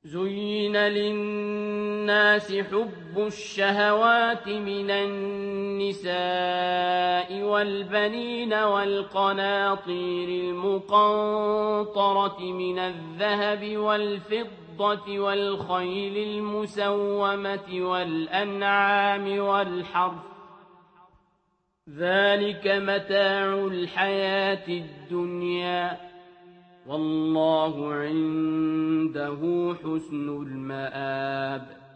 زين للناس حب الشهوات من النساء والبنين والقناطير المقنطرة من الذهب والفضة والخيل المسومة والأنعام والحرث ذلك متاع الحياة الدنيا والله عنده حسن المآب